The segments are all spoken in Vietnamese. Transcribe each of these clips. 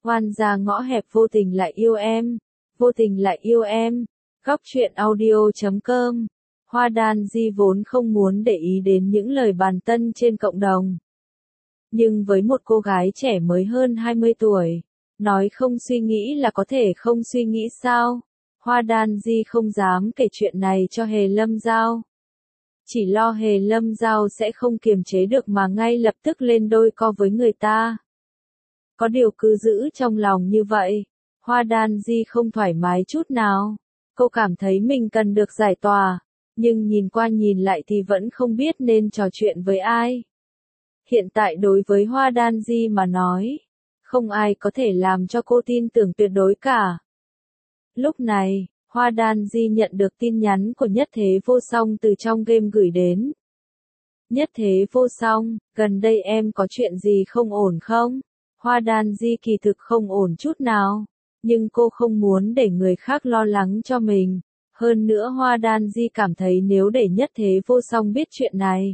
Oan gia ngõ hẹp vô tình lại yêu em, vô tình lại yêu em. Góc truyện audio.com. Hoa Đan Di vốn không muốn để ý đến những lời bàn tân trên cộng đồng. Nhưng với một cô gái trẻ mới hơn 20 tuổi, nói không suy nghĩ là có thể không suy nghĩ sao? Hoa Đan Di không dám kể chuyện này cho Hề Lâm Giao. Chỉ lo Hề Lâm Giao sẽ không kiềm chế được mà ngay lập tức lên đôi co với người ta. Có điều cứ giữ trong lòng như vậy, Hoa Đan Di không thoải mái chút nào. Cô cảm thấy mình cần được giải tỏa, nhưng nhìn qua nhìn lại thì vẫn không biết nên trò chuyện với ai. Hiện tại đối với Hoa Đan Di mà nói, không ai có thể làm cho cô tin tưởng tuyệt đối cả. Lúc này, Hoa Đan Di nhận được tin nhắn của Nhất Thế Vô Song từ trong game gửi đến. Nhất Thế Vô Song, gần đây em có chuyện gì không ổn không? Hoa Đan Di kỳ thực không ổn chút nào, nhưng cô không muốn để người khác lo lắng cho mình. Hơn nữa Hoa Đan Di cảm thấy nếu để Nhất Thế Vô Song biết chuyện này,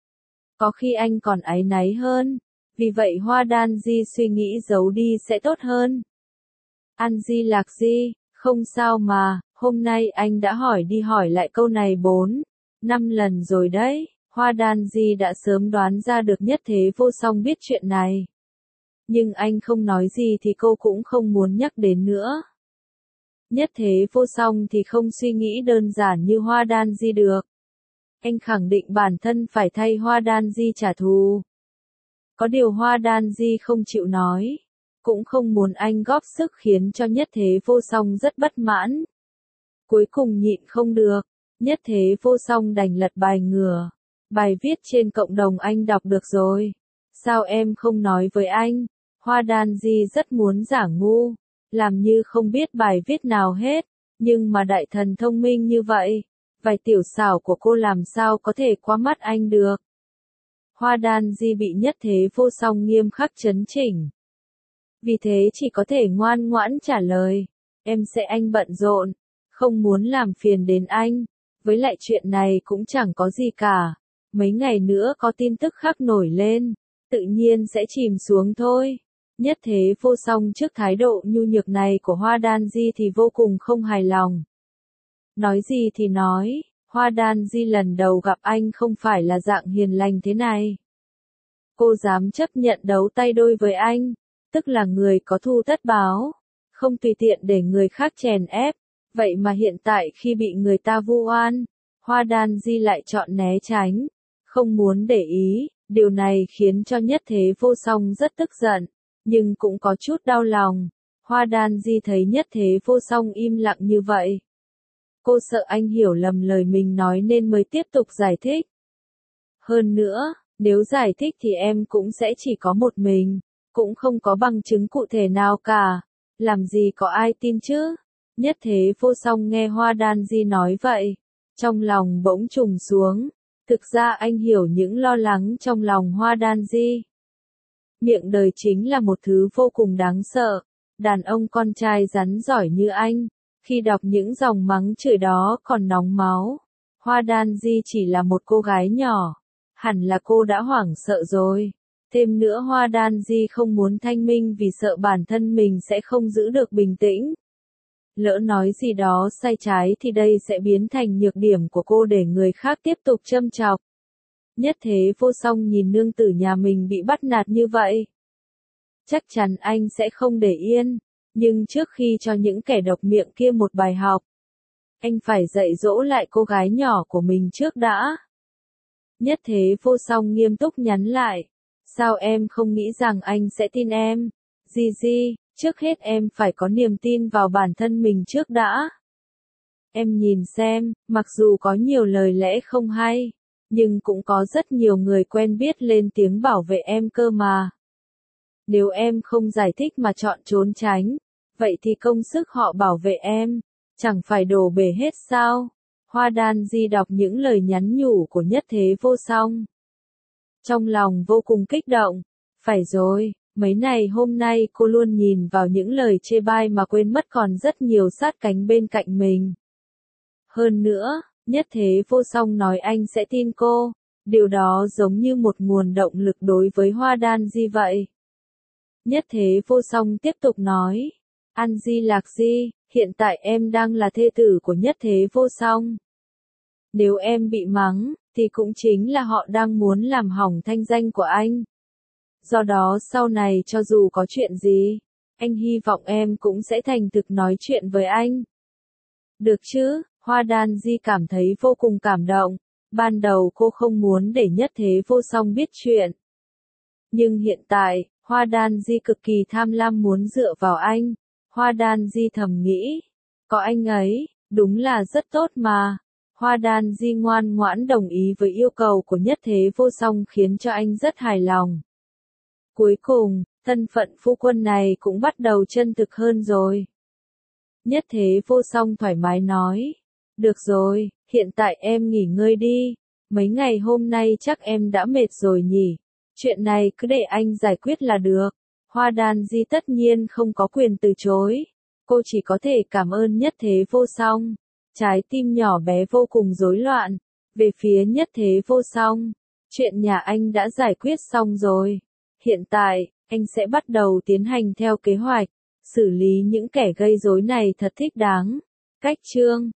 có khi anh còn áy náy hơn. Vì vậy Hoa Đan Di suy nghĩ giấu đi sẽ tốt hơn. An Di Lạc Di, không sao mà, hôm nay anh đã hỏi đi hỏi lại câu này 4-5 lần rồi đấy. Hoa Đan Di đã sớm đoán ra được Nhất Thế Vô Song biết chuyện này. Nhưng anh không nói gì thì cô cũng không muốn nhắc đến nữa. Nhất Thế Vô Song thì không suy nghĩ đơn giản như Hoa Đan Di được. Anh khẳng định bản thân phải thay Hoa Đan Di trả thù. Có điều Hoa Đan Di không chịu nói, cũng không muốn anh góp sức khiến cho Nhất Thế Vô Song rất bất mãn. Cuối cùng nhịn không được, Nhất Thế Vô Song đành lật bài ngửa. Bài viết trên cộng đồng anh đọc được rồi. Sao em không nói với anh? Hoa Đan Di rất muốn giả ngu, làm như không biết bài viết nào hết, nhưng mà đại thần thông minh như vậy, vài tiểu xảo của cô làm sao có thể qua mắt anh được. Hoa Đan Di bị Nhất Thế Vô Song nghiêm khắc chấn chỉnh. Vì thế chỉ có thể ngoan ngoãn trả lời, em sẽ anh bận rộn, không muốn làm phiền đến anh, với lại chuyện này cũng chẳng có gì cả, mấy ngày nữa có tin tức khác nổi lên, tự nhiên sẽ chìm xuống thôi. Nhất Thế Vô Song trước thái độ nhu nhược này của Hoa Đan Di thì vô cùng không hài lòng. Nói gì thì nói, Hoa Đan Di lần đầu gặp anh không phải là dạng hiền lành thế này. Cô dám chấp nhận đấu tay đôi với anh, tức là người có thù tất báo, không tùy tiện để người khác chèn ép. Vậy mà hiện tại khi bị người ta vu oan, Hoa Đan Di lại chọn né tránh, không muốn để ý. Điều này khiến cho Nhất Thế Vô Song rất tức giận, nhưng cũng có chút đau lòng. Hoa Đan Di thấy Nhất Thế Vô Song im lặng như vậy, cô sợ anh hiểu lầm lời mình nói nên mới tiếp tục giải thích. Hơn nữa, nếu giải thích thì em cũng sẽ chỉ có một mình, cũng không có bằng chứng cụ thể nào cả, làm gì có ai tin chứ. Nhất Thế Vô Song nghe Hoa Đan Di nói vậy, trong lòng bỗng trùng xuống. Thực ra anh hiểu những lo lắng trong lòng Hoa Đan Di. Miệng đời chính là một thứ vô cùng đáng sợ. Đàn ông con trai rắn giỏi như anh, khi đọc những dòng mắng chửi đó còn nóng máu. Hoa Đan Di chỉ là một cô gái nhỏ, hẳn là cô đã hoảng sợ rồi. Thêm nữa Hoa Đan Di không muốn thanh minh vì sợ bản thân mình sẽ không giữ được bình tĩnh. Lỡ nói gì đó sai trái thì đây sẽ biến thành nhược điểm của cô để người khác tiếp tục châm chọc. Nhất Thế Vô Song nhìn nương tử nhà mình bị bắt nạt như vậy, chắc chắn anh sẽ không để yên, nhưng trước khi cho những kẻ độc miệng kia một bài học, anh phải dạy dỗ lại cô gái nhỏ của mình trước đã. Nhất Thế Vô Song nghiêm túc nhắn lại, sao em không nghĩ rằng anh sẽ tin em? Di, trước hết em phải có niềm tin vào bản thân mình trước đã. Em nhìn xem, mặc dù có nhiều lời lẽ không hay, nhưng cũng có rất nhiều người quen biết lên tiếng bảo vệ em cơ mà. Nếu em không giải thích mà chọn trốn tránh, vậy thì công sức họ bảo vệ em, chẳng phải đổ bể hết sao? Hoa Đan Di đọc những lời nhắn nhủ của Nhất Thế Vô Song, trong lòng vô cùng kích động. Phải rồi, mấy ngày hôm nay cô luôn nhìn vào những lời chê bai mà quên mất còn rất nhiều sát cánh bên cạnh mình. Hơn nữa, Nhất Thế Vô Song nói anh sẽ tin cô, điều đó giống như một nguồn động lực đối với Hoa Đan Di vậy. Nhất Thế Vô Song tiếp tục nói. An Di Lạc Di, hiện tại em đang là thê tử của Nhất Thế Vô Song. Nếu em bị mắng, thì cũng chính là họ đang muốn làm hỏng thanh danh của anh. Do đó sau này cho dù có chuyện gì, anh hy vọng em cũng sẽ thành thực nói chuyện với anh. Được chứ, Hoa Đan Di cảm thấy vô cùng cảm động. Ban đầu cô không muốn để Nhất Thế Vô Song biết chuyện. Nhưng hiện tại, Hoa Đan Di cực kỳ tham lam muốn dựa vào anh. Hoa Đan Di thầm nghĩ, có anh ấy, đúng là rất tốt mà. Hoa Đan Di ngoan ngoãn đồng ý với yêu cầu của Nhất Thế Vô Song khiến cho anh rất hài lòng. Cuối cùng, thân phận phu quân này cũng bắt đầu chân thực hơn rồi. Nhất Thế Vô Song thoải mái nói, được rồi, hiện tại em nghỉ ngơi đi, mấy ngày hôm nay chắc em đã mệt rồi nhỉ, chuyện này cứ để anh giải quyết là được. Hoa Đan Di tất nhiên không có quyền từ chối, cô chỉ có thể cảm ơn Nhất Thế Vô Song. Trái tim nhỏ bé vô cùng rối loạn, về phía Nhất Thế Vô Song, chuyện nhà anh đã giải quyết xong rồi. Hiện tại, anh sẽ bắt đầu tiến hành theo kế hoạch, xử lý những kẻ gây rối này thật thích đáng. Cách chương